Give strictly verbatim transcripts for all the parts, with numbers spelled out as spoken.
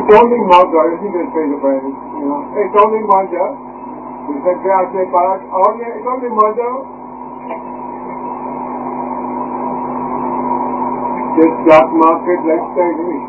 It's only mother, isn't it, Peter Brady? You know, it's only mother. You said, I say, but only, it's only mother. This stock market, let's say to me.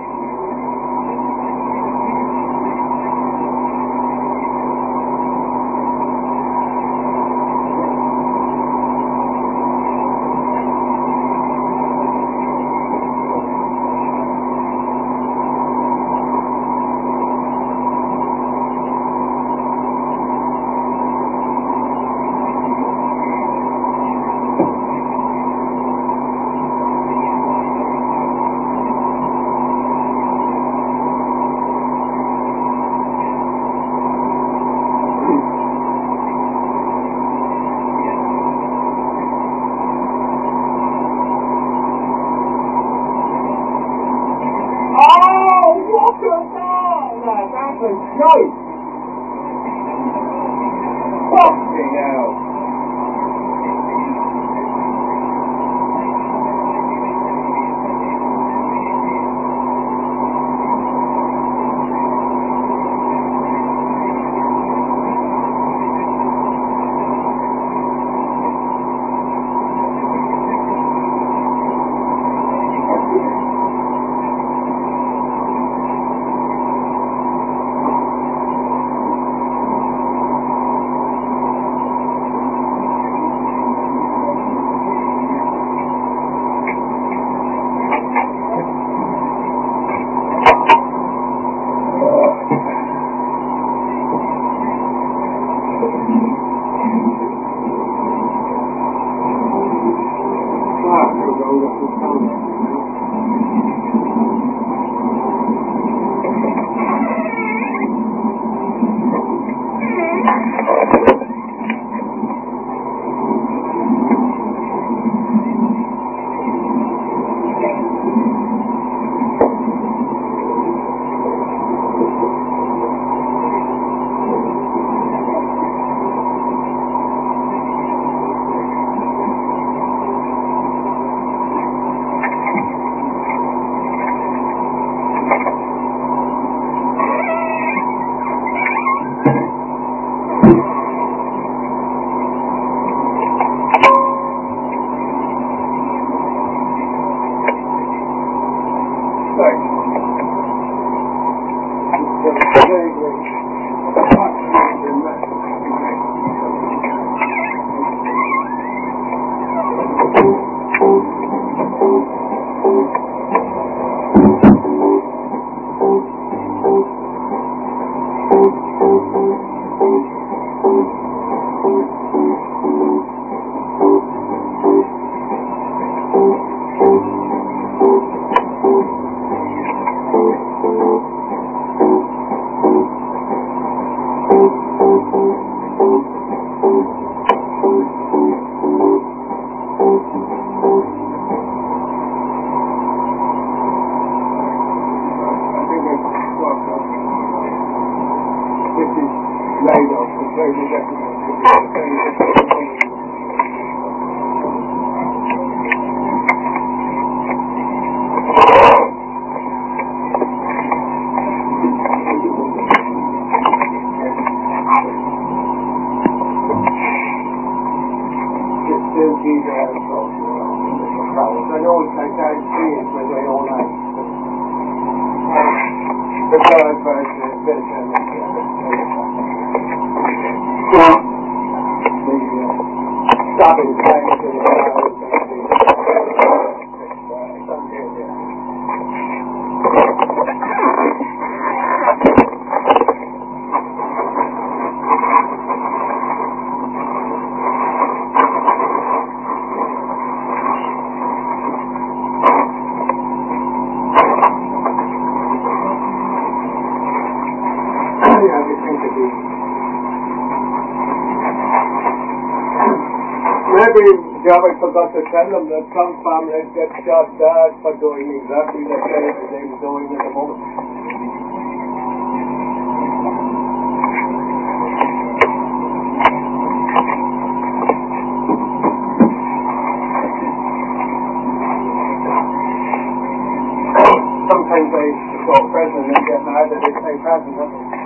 Yeah, I forgot to tell them that some families get shot dead for doing exactly the same as they're doing at the moment. Sometimes they got a present and get mad that it's a present, haven't you?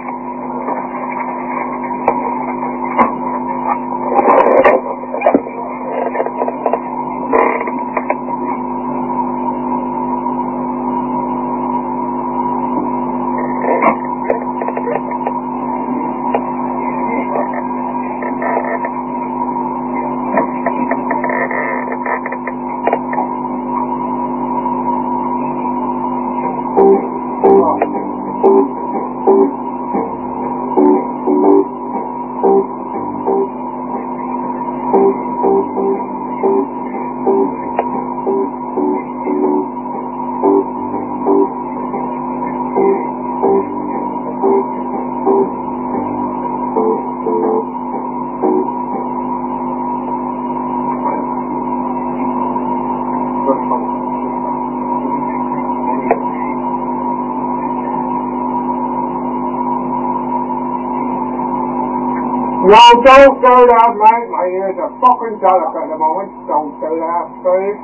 No, don't do that, mate. My ears are fucking delicate at the moment. Don't do that, please.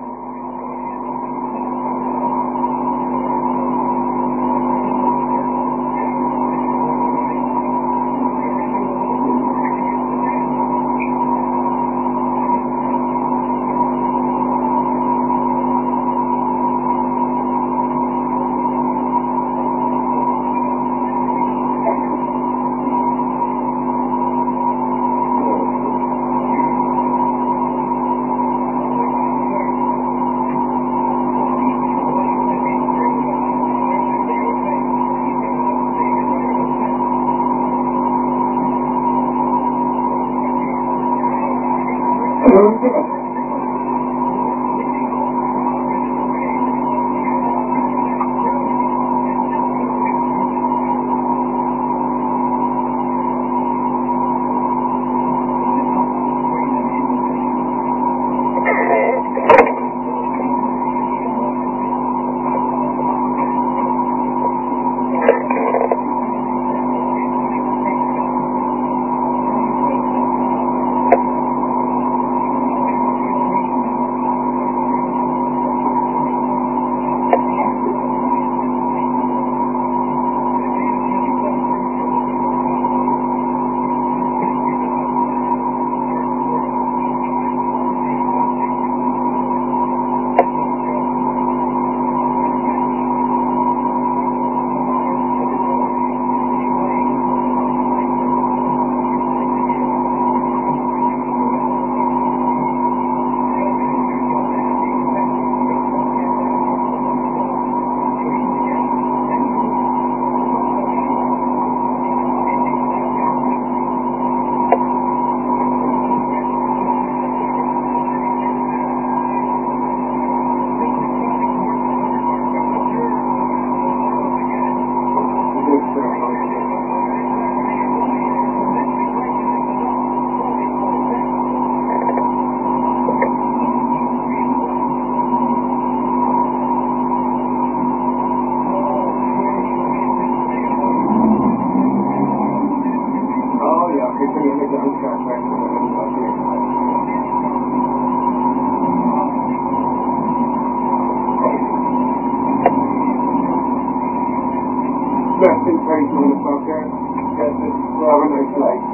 Best in case on the subject. Get this rather nice late.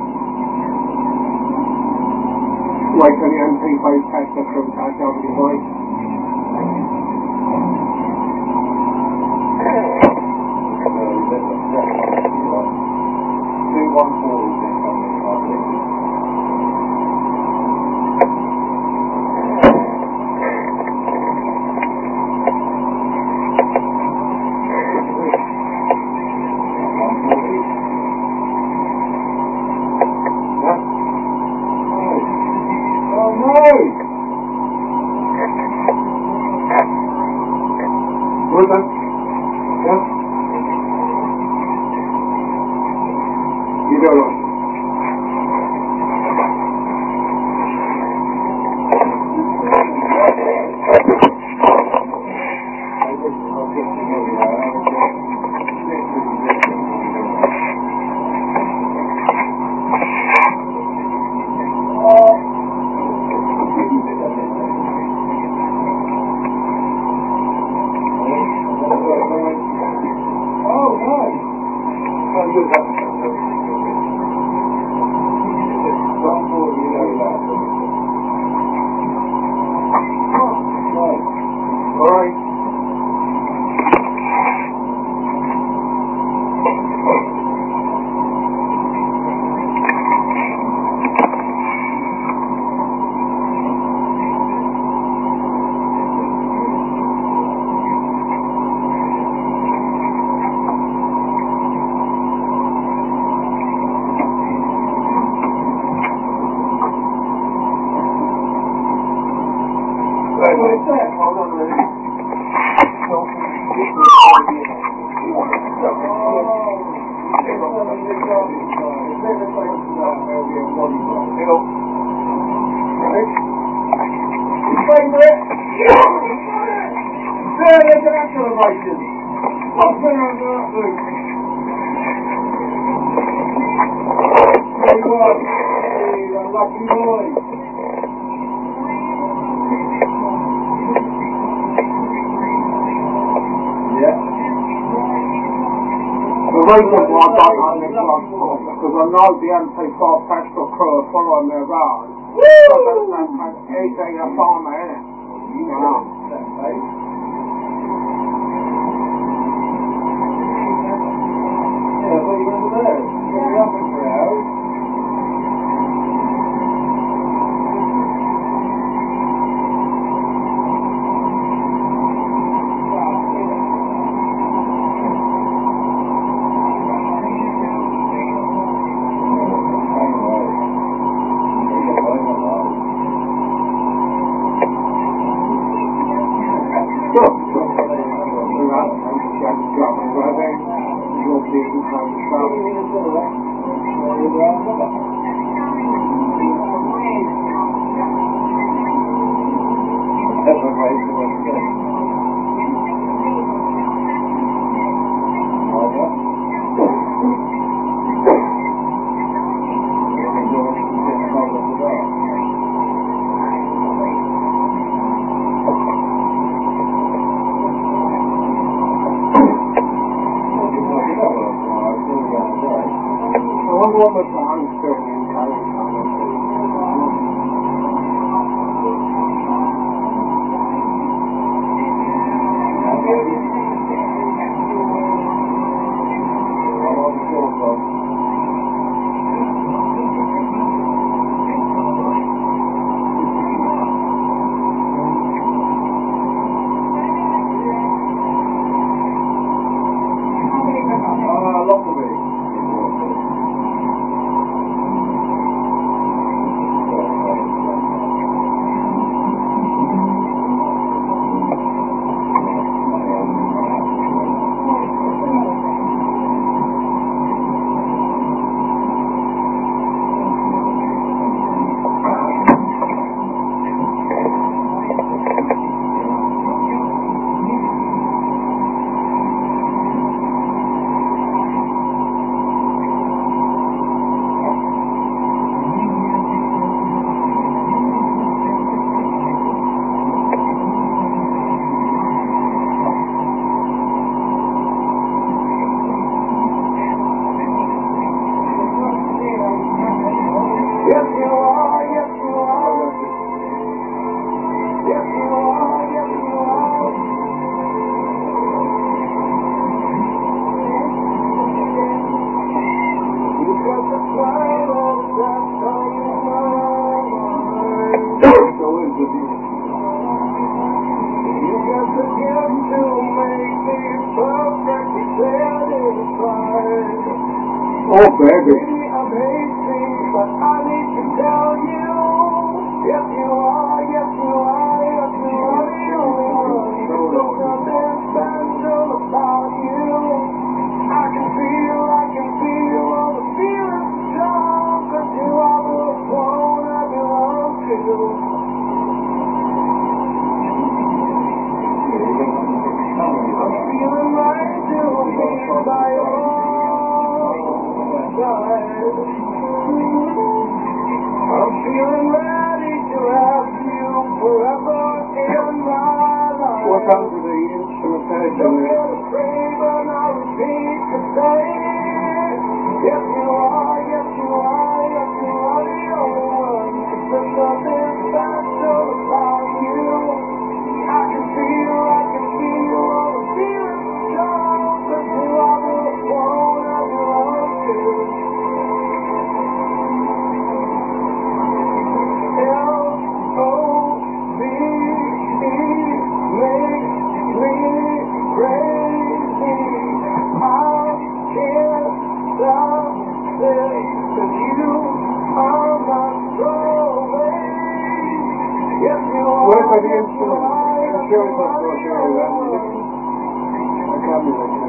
Wait till the M P five test us from Cash over the voice. two one four is incoming, I think. Well done. Yeah. You go on. what it said. Hold on a minute. Favorite? There, look at that celebration. What's going on with that, Luke? There you are. Hey, the lucky boy. Yeah. The reason why I don't have this one because I know the M P five Pastoral crew are following their road. So that's not anything up on my end. Wow. Yeah, what are you going to do there? You're up in for hours. What was the song still in Italian Oh, baby. Amazing, but I need to tell you, yes you are, yes you are, yes you are the only one. There's nothing special about you. I can feel, I can feel all the feelings strong, 'cause you are the one I belong to. I'm feeling right to be by your I'm feeling ready to have you forever in my life. What comes with the instrumentation? Don't get afraid when I repeat the same. Yes you are, yes you are, yes you are the only one. There's nothing special about you. I can feel, I can feel all the feelings strong, 'cause you are the one I belong to. Where's the instrument? sure it's not so sure of that. I can't be like that.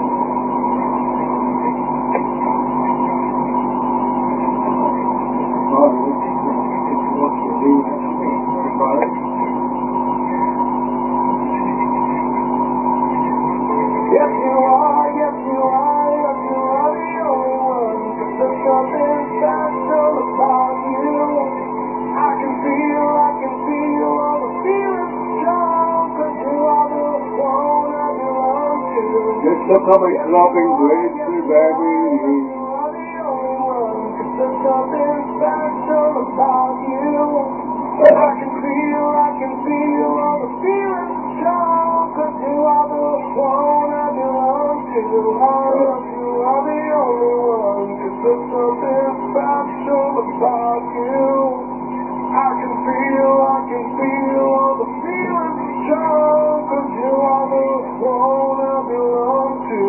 Yes, you are, yes, you are, yes, you are the only one. There's something special about you. I can feel, I can feel all the feelings strong, 'cause you are the one I belong to. Just look how my flopping graceful baby. You are the only one. There's something special about you. I can feel, I can feel all the feelings strong, 'cause you are the one I belong to. Oh, yes, you are the only one, 'cause there's something special about you. I can feel, I can feel all the feelings strong, 'cause you are the one I belong to.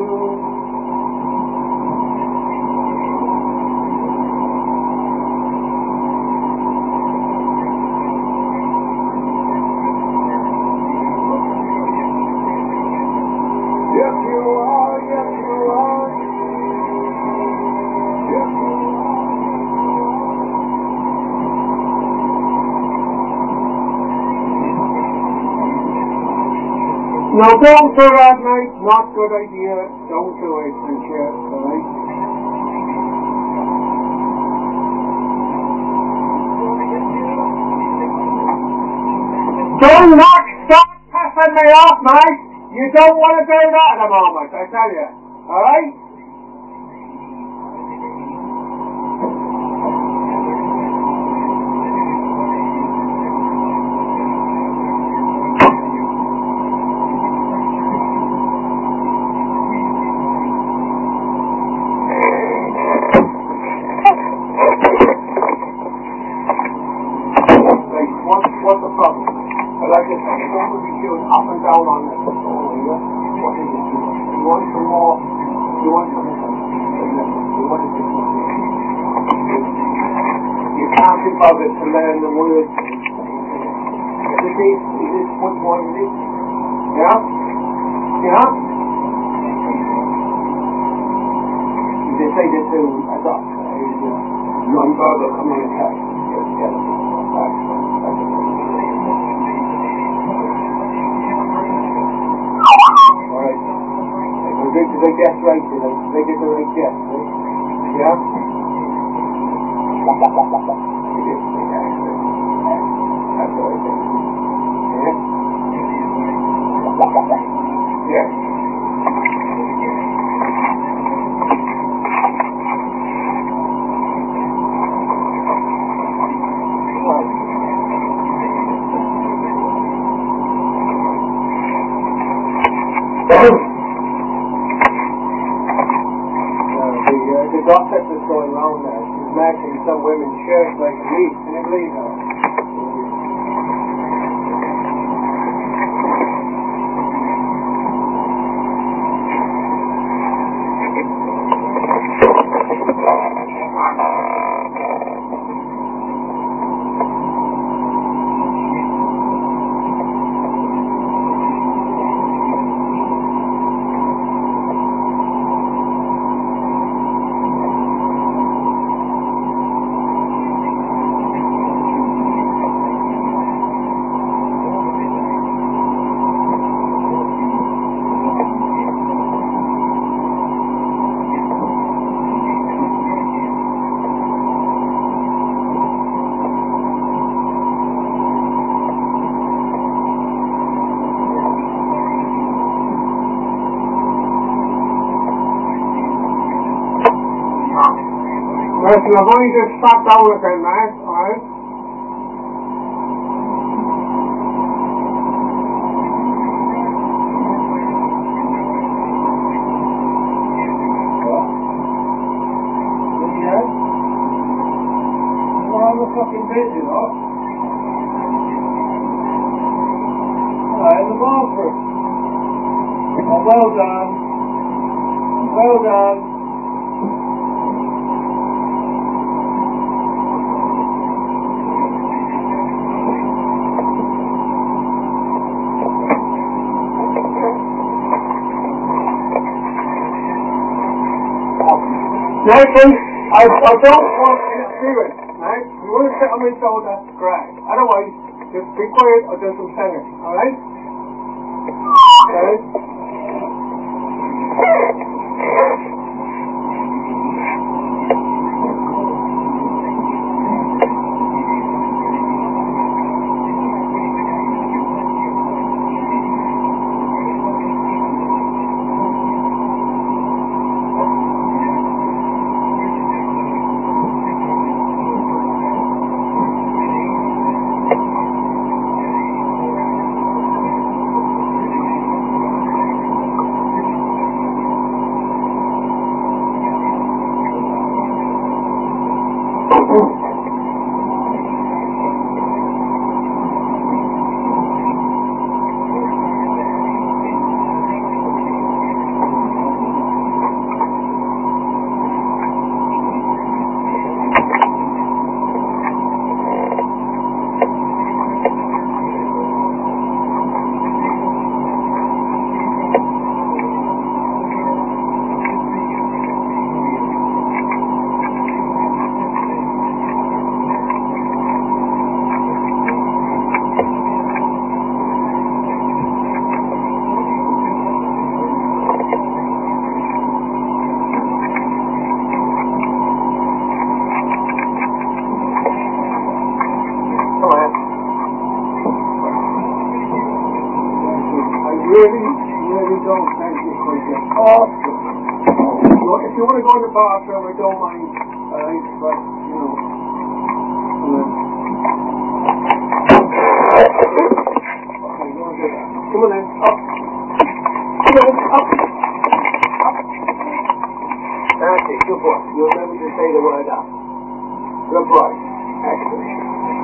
Yes, you are, yes, you are. Yes, you are. No, don't do that, mate. Not good idea. Don't do it, Michelle. Alright? Do not stop pissing me off, mate. You don't want to do that at the moment, I tell you. Alright? Like, what, what's the problem? I like it. You don't want to be chewing up and down on this. What is it? You want some more? You want some more? You want to You can't be bothered to learn the words. Is it this? Is this much more than this? Yeah? Yeah? They say that to a doctor, a non-verbal communication. Alright. We're going to the guest right today. They get the right guest, right? Yeah? That's all I think. Yeah? Yeah. The gossip that's going around there, she's matching some women's shirts like a leaf. Can you believe that? Listen, I've only just sat down again, mate, alright? What? Yeah? Well, I'm a fucking busy, you know? Alright, in the bathroom. Oh, well done. Well done. Nathan, I, I don't want interference, right? If you want to sit on my shoulder, great. Otherwise, just be quiet or do some singing, alright? Okay? Really, really don't thank you for your awesome. Well, if you want to go in the bathroom, I don't mind. Alright, but, you know. Okay, go and do that. Come on in. Up. Come on in. Up. Up. That's it. Good boy. You remember to say the word up. Good boy. Excellent.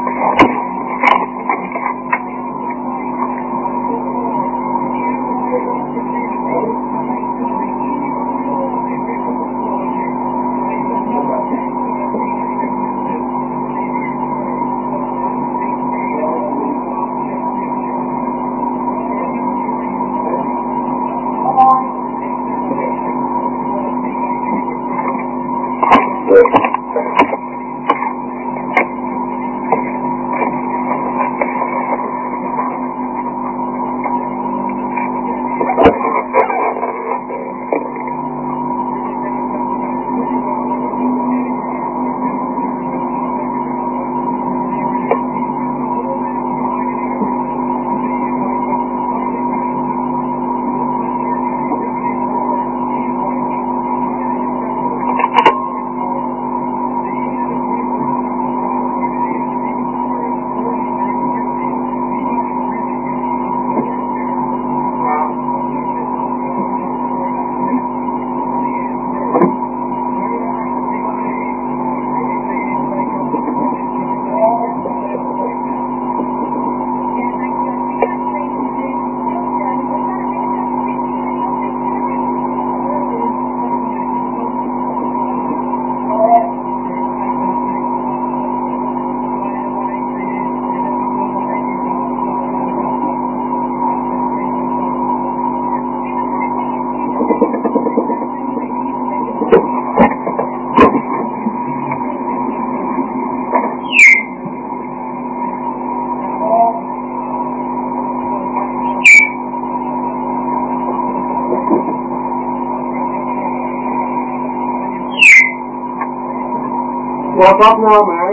Walk up now, Mary.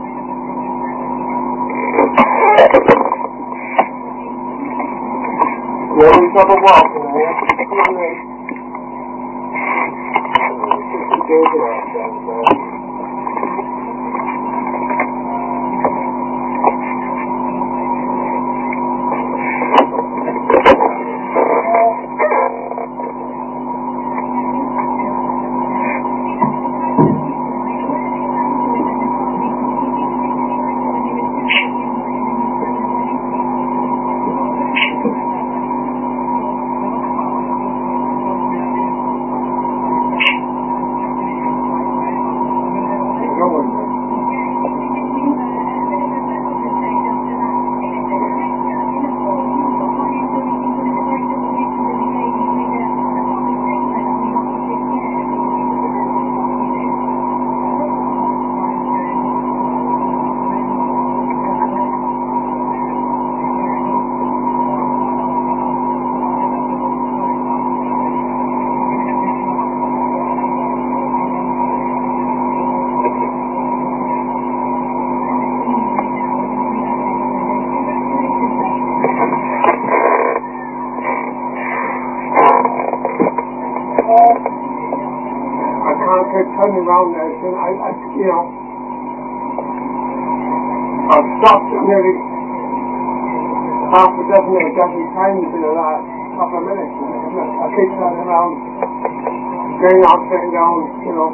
You're having trouble walking, are you? Come on, Mary. kept turning around there, and I, I, you know, I stopped nearly half a dozen or a dozen times in the last couple of minutes. I keep turning around, going out, turning down, you know.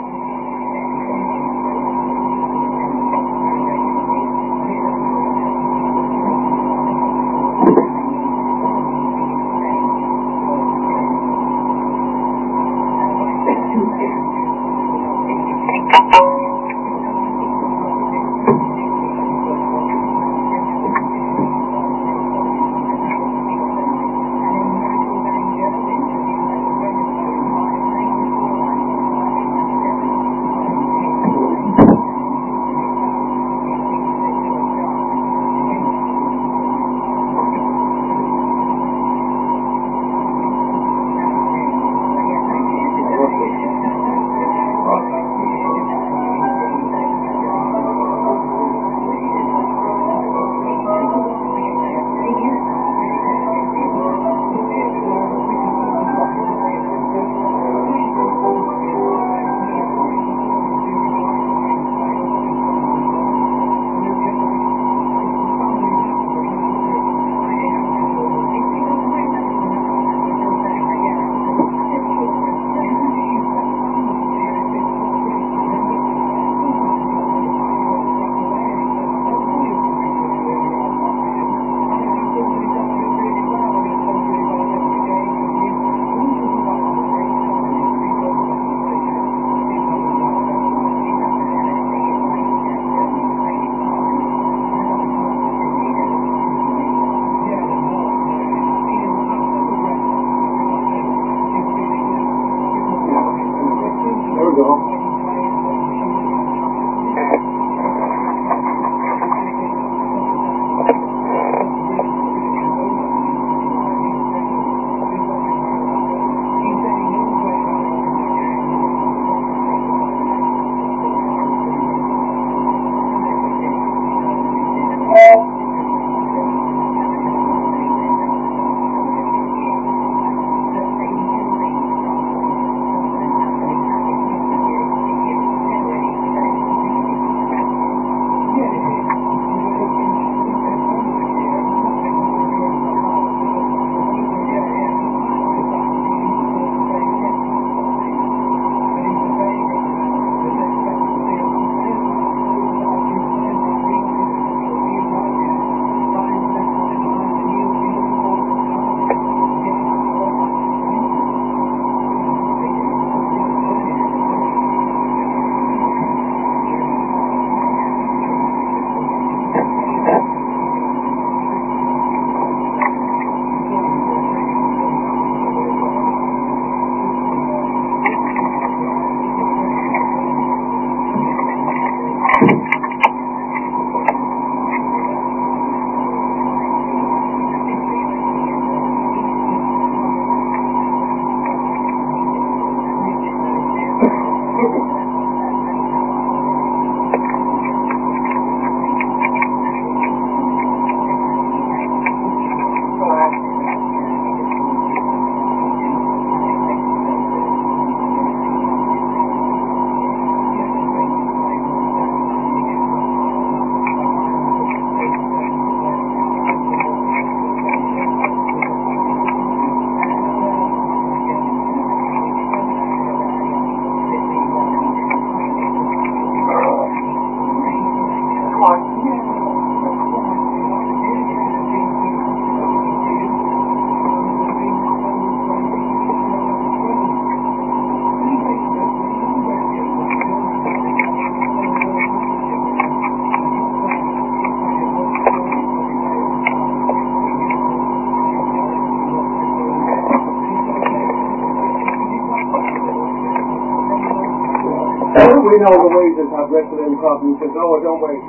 We know the wages have wrestling problems, so no, don't wait.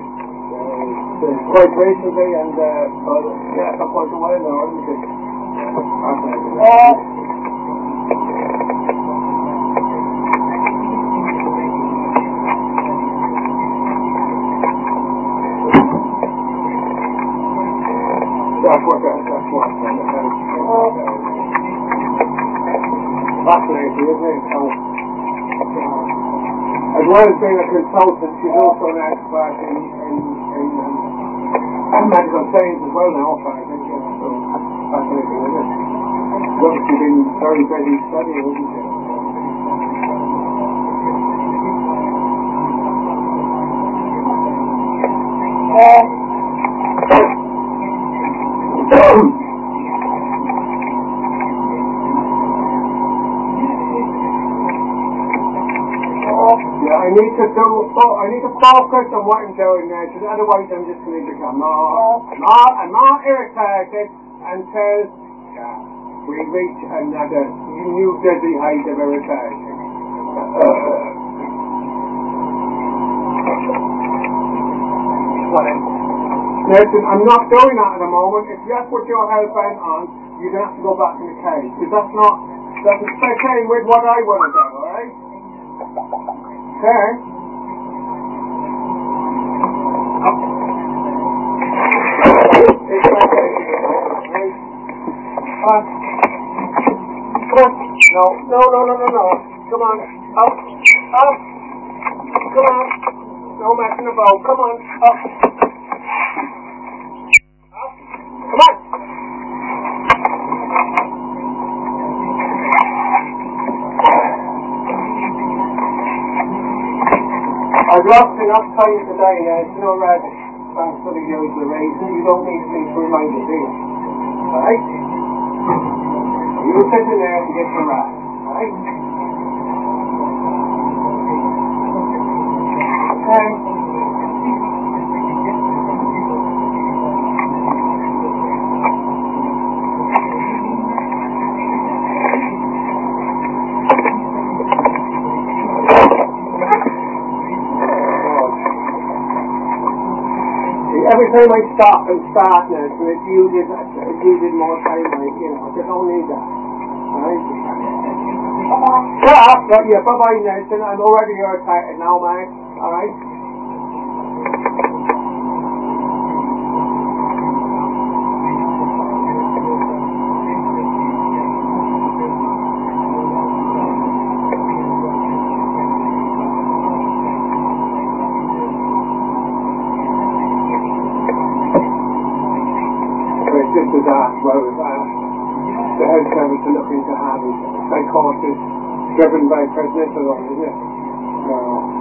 Uh, quite recently, and uh, well, yeah, for quite a while now, isn't it? Uh, that's what that, that's what that, that's fascinating, isn't it? So, as well as being a consultant, she's also an expert in, in, in um, medical science as well now, I think, you know, so fascinating, isn't it? She's obviously been very busy studying, isn't she? Yeah, I need to do. Oh, I need to focus on what I'm doing now, because otherwise I'm just going to become. No, I'm not. I'm not irritated until yeah, we reach another new dizzy height of irritation. Listen, I'm not doing that at the moment. If that's what you're hell bent on, you're going to have to go back in the cave, because that's not. That's a fitting with what I want to do. All right. Okay. Uh, come on. No, no, no, no, no, no. Come on. Up. Up. Come on. No messing about. Come on. Up. Up. Come on. I've lost enough time today now, it's no rubbish. Thanks for the use of the reason. You don't need me to remind you, do you? Alright? You sit in there and get some rest. Alright? Okay. Every time I stop and start now, so it uses, it uses more time, like, you know, I just don't need that. Alright? Shut up! But yeah, bye-bye Nelson, I'm already irritated now, mate. Alright? Just as asked, well, was asked the head service to look into having psychosis driven by prednisolone, isn't it? So,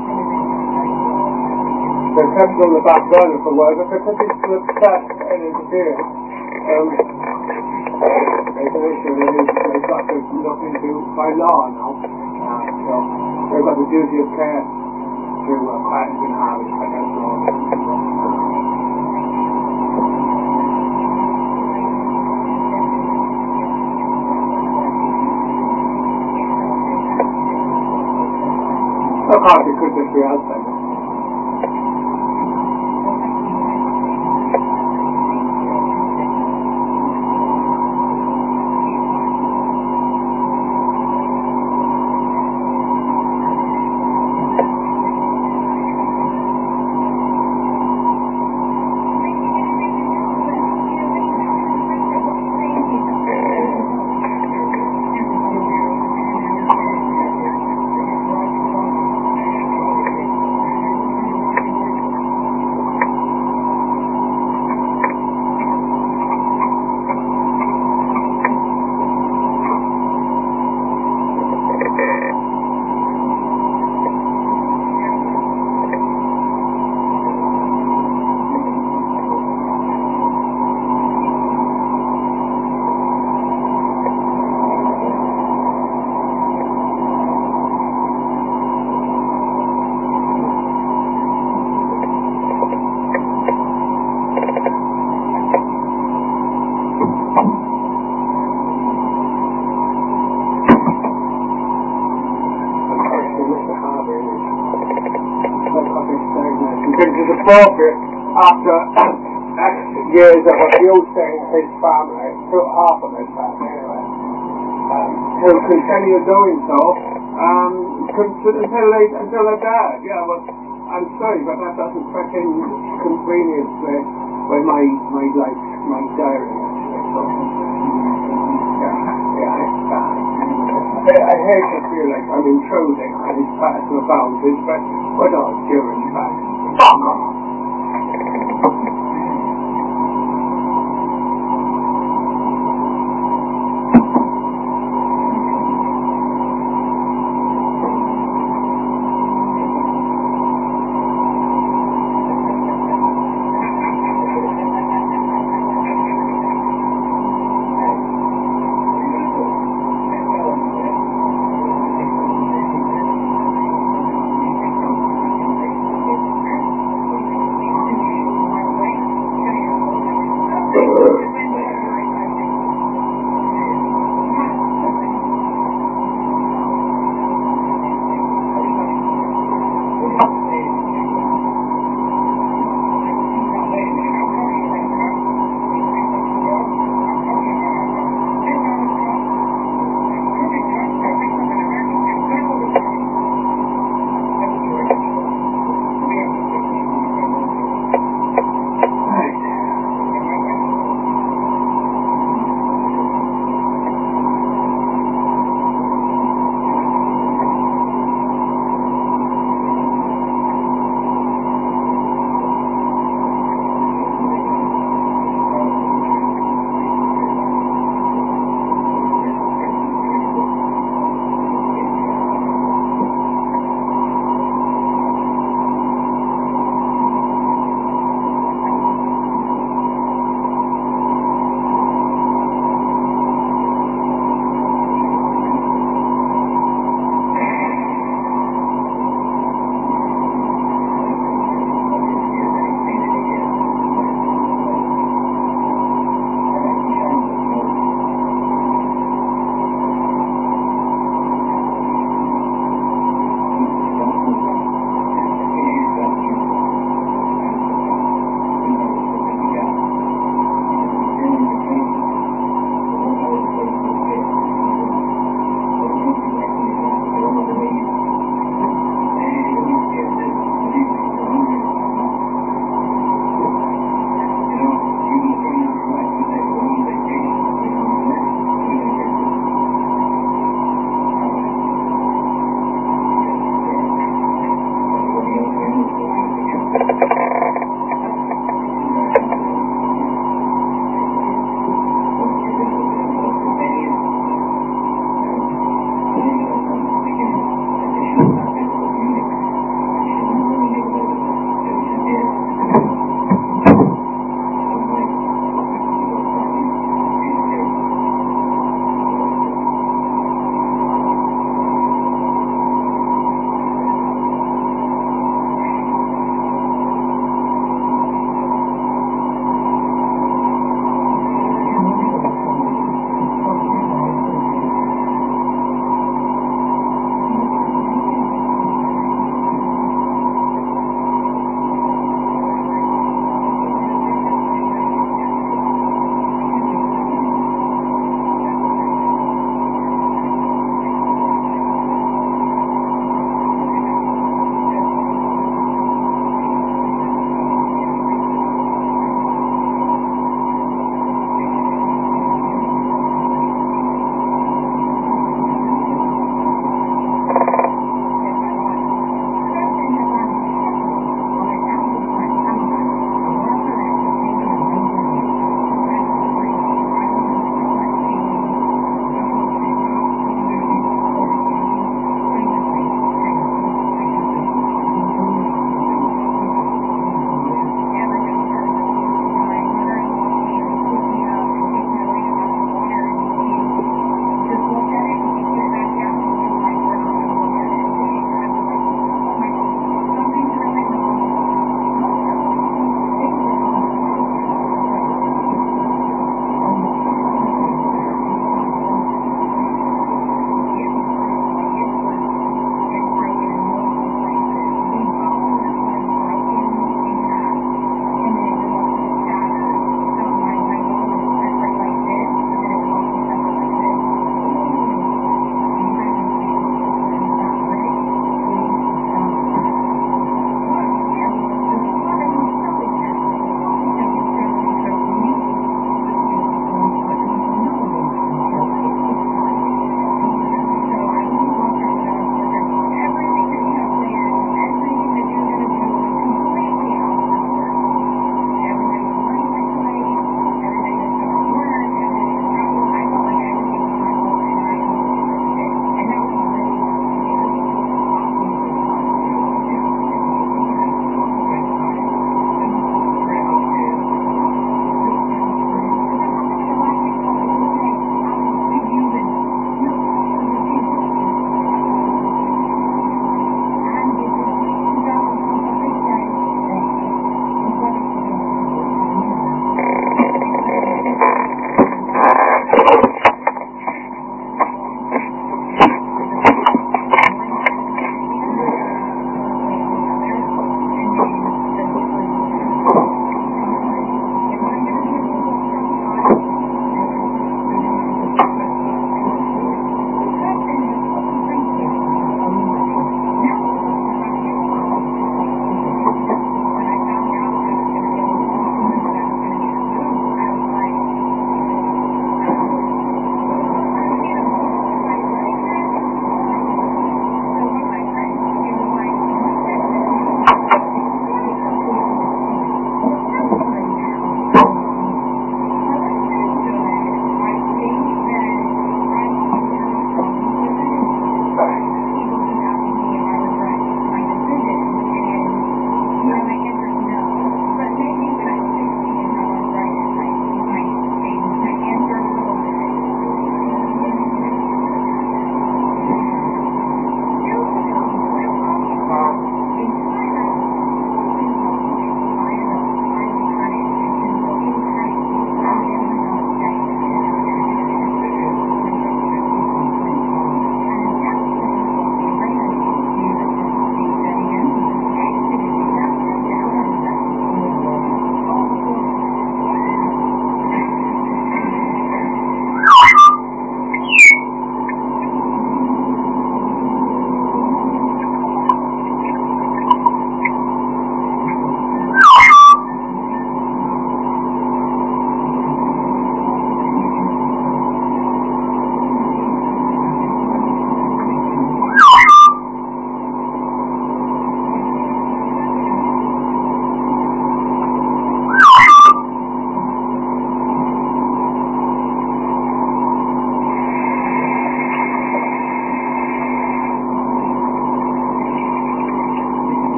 they've kept it on the back burner for a while, but because it's to upset and interfere, um, it's an issue that is, they've got to look into by law now. Uh, so, they've got the duty of care to uh, patent and have it, prednisolone. Of course, it could just be Alzheimer's. Appropriate after X years of abusing his family, to half of his family anyway, um, to continue doing so um, until they until they're dead. Yeah, well, I'm sorry, but that doesn't fit in conveniently with my my life, my diary. So, yeah, yeah, it's bad. I hate to feel like I'm intruding on his personal boundaries, but what else do you in fact? Fuck off!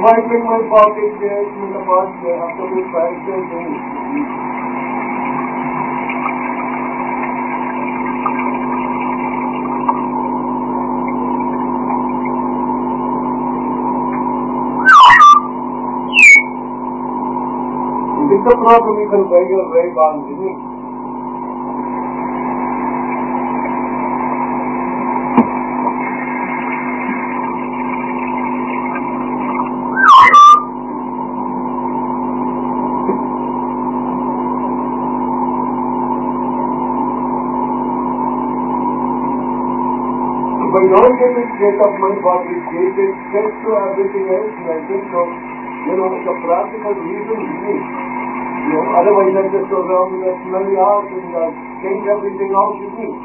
wiping my pocket there in the past after we tried things. It's a problem you can buy your very bonds, isn't it? If I don't get it straight up my body, get it straight to everything else, like this, so, you know, it's a practical reason, isn't it? You know, otherwise I just go around with a smelly house and uh, change everything out with me.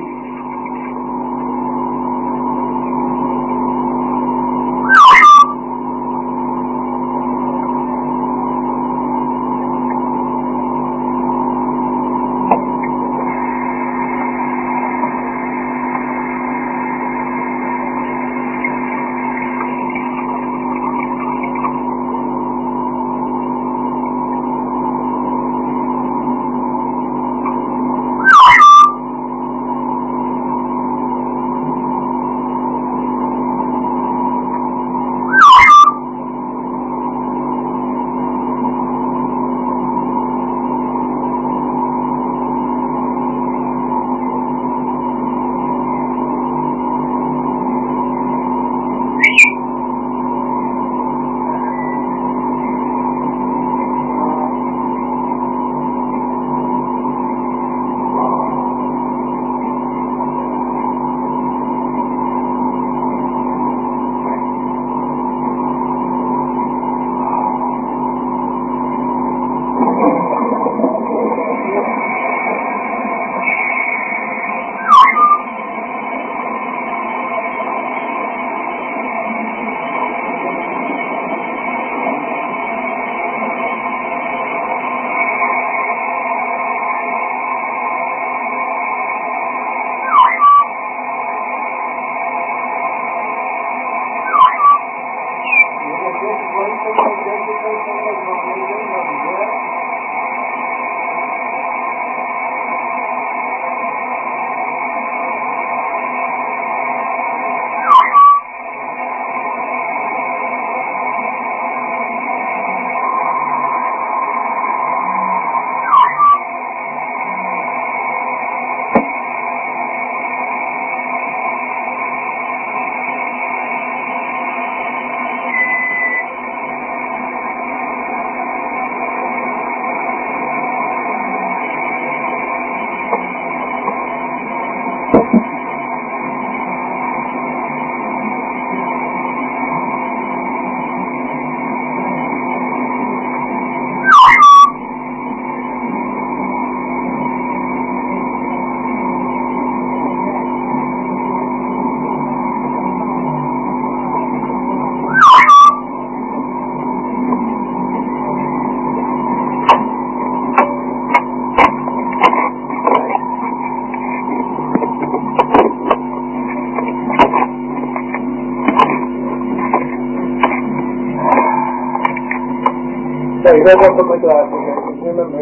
Sorry, I don't put my glasses on. Remember.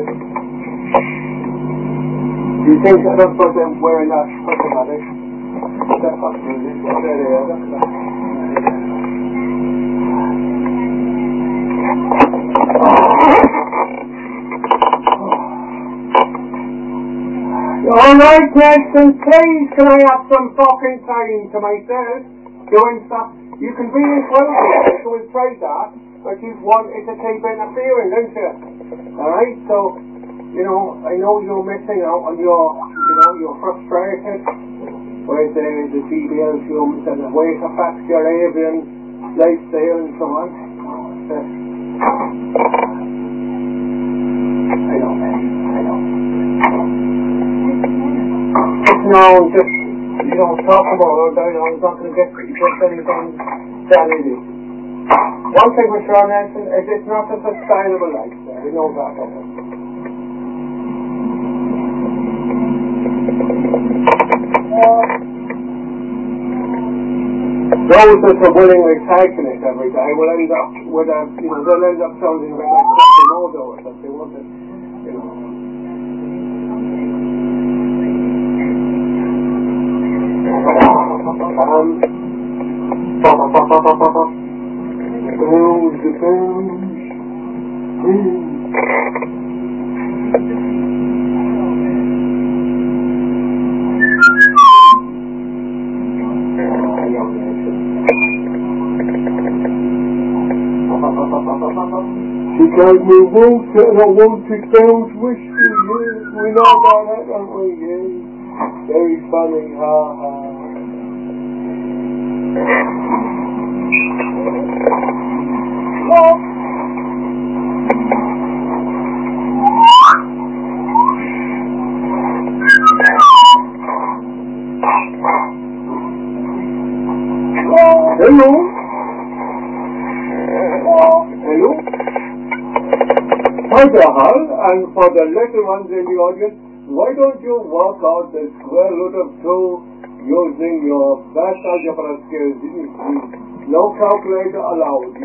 Do you think I don't suppose I'm wearing that automatic? That's not really. There they are. That's that. Alright, Jackson, please can I have some fucking time to myself? Doing stuff. You can be included, so we've tried that. But you want it to keep interfering, don't you? Alright, so, you know, I know you're missing out on your, you know, you're frustrated with the, the T B L fumes and the weight affects your avian lifestyle and so on. So, I know, man, I know. No, just, you know, talk about it, I know, it's not going to get, get anything sanity. One thing with Sean Nelson is it's not a sustainable lifestyle. We know that. Uh, Those that are willingly taking it every day will end up with a, you know, they'll end up sounding a bit like Quasimodo or something, won't it? You know. Um, bells, the bells, ring. She gave me water and I wanted bells whiskey, yeah. We know about that, don't we? Yeah. Very funny, ha ha. Oh. Hello? Hello? For the hull and for the little ones in the audience, why don't you work out the square root of two using your best algebra skills? No calculator allowed.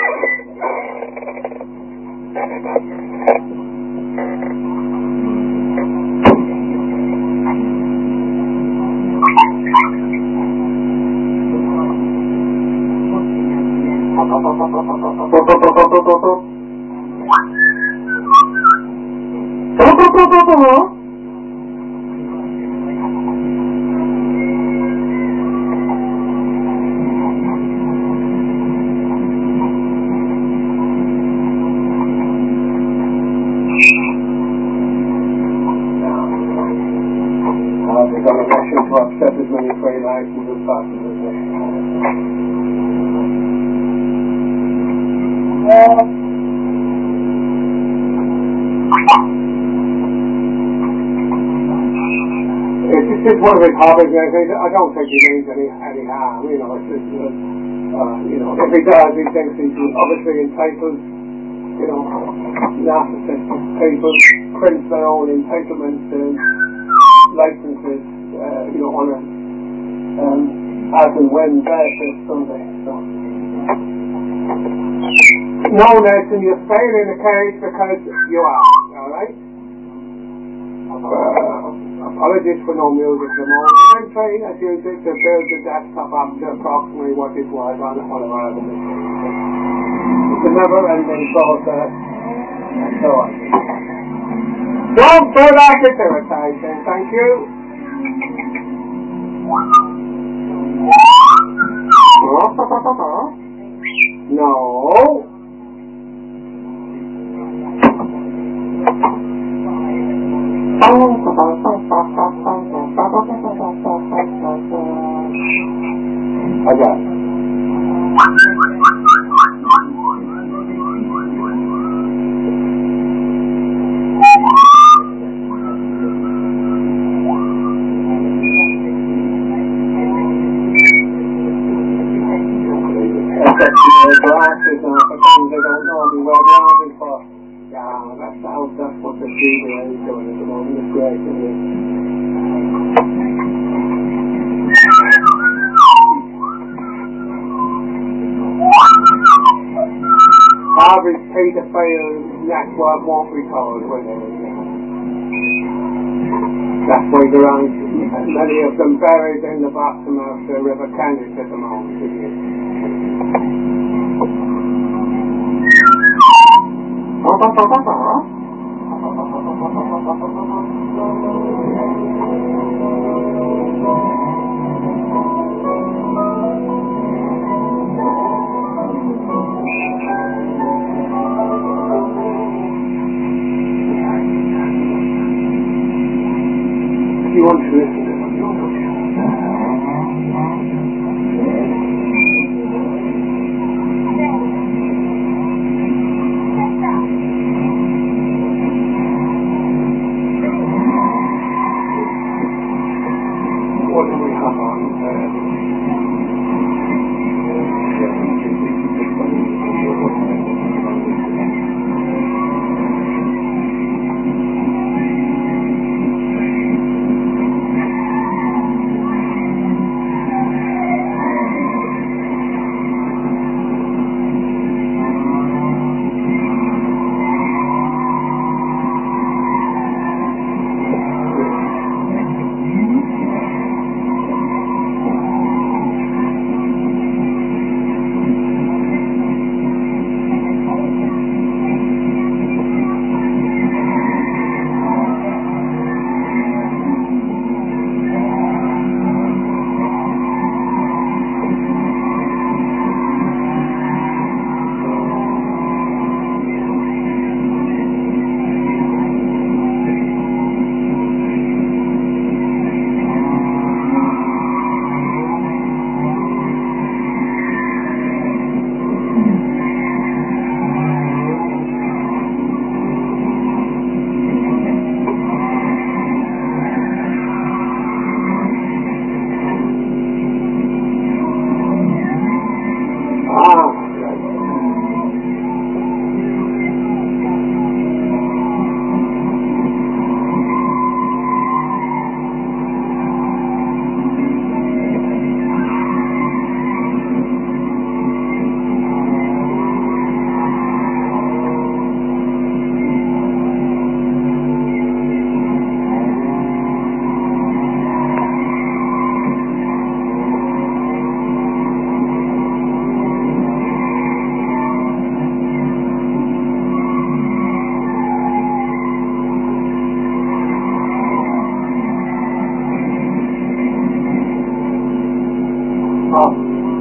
Upset as many train items as possible. It's just one of his hobbies, and I think I don't think he means any any harm. You know, it's just uh, uh, you know, if he does, he thinks he's obviously entitled. You know, narcissistic people print their own entitlements and licenses. Uh, you know, on a um, as and when basis someday. So. No, Nathan, you're failing the case because you are, alright? Uh, apologies for no music at the moment. I'm trying, as usual, to build the desktop up to approximately what it was on one of our other machines. It's a never-ending process, and so on. Don't go back into it, I say. Thank you. No. I got it. Glasses now for things they don't normally wear glasses for. Yeah, that's, how, that's what the C B A is doing at the moment. It's great, isn't it? Harvey's paedophile network won't be told, will it? That's why there aren't many of them buried in the bottom of the River Kennet at the moment, isn't it? If you want to listen to them,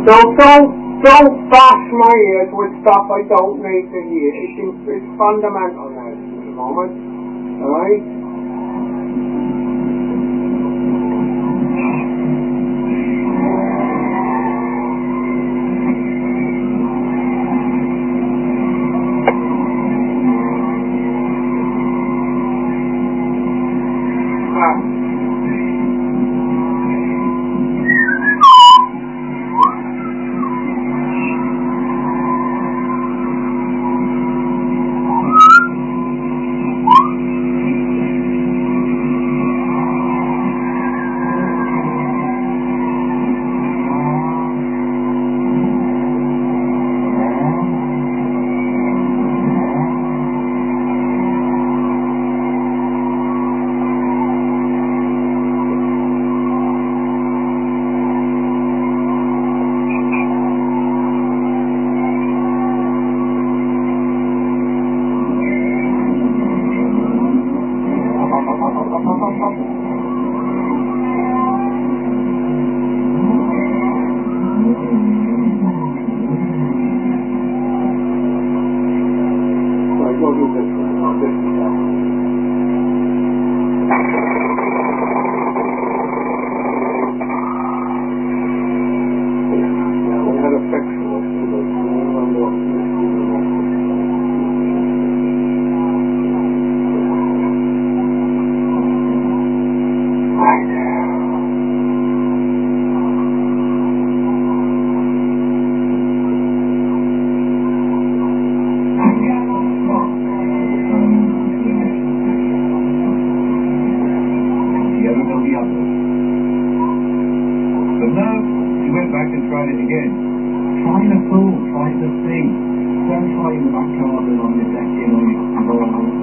So don't, don't bash my ears with stuff I don't need to hear. It's, in, it's fundamental now at the moment. Alright? Try the pool, try the sea. Don't try in the back garden on your deck in or your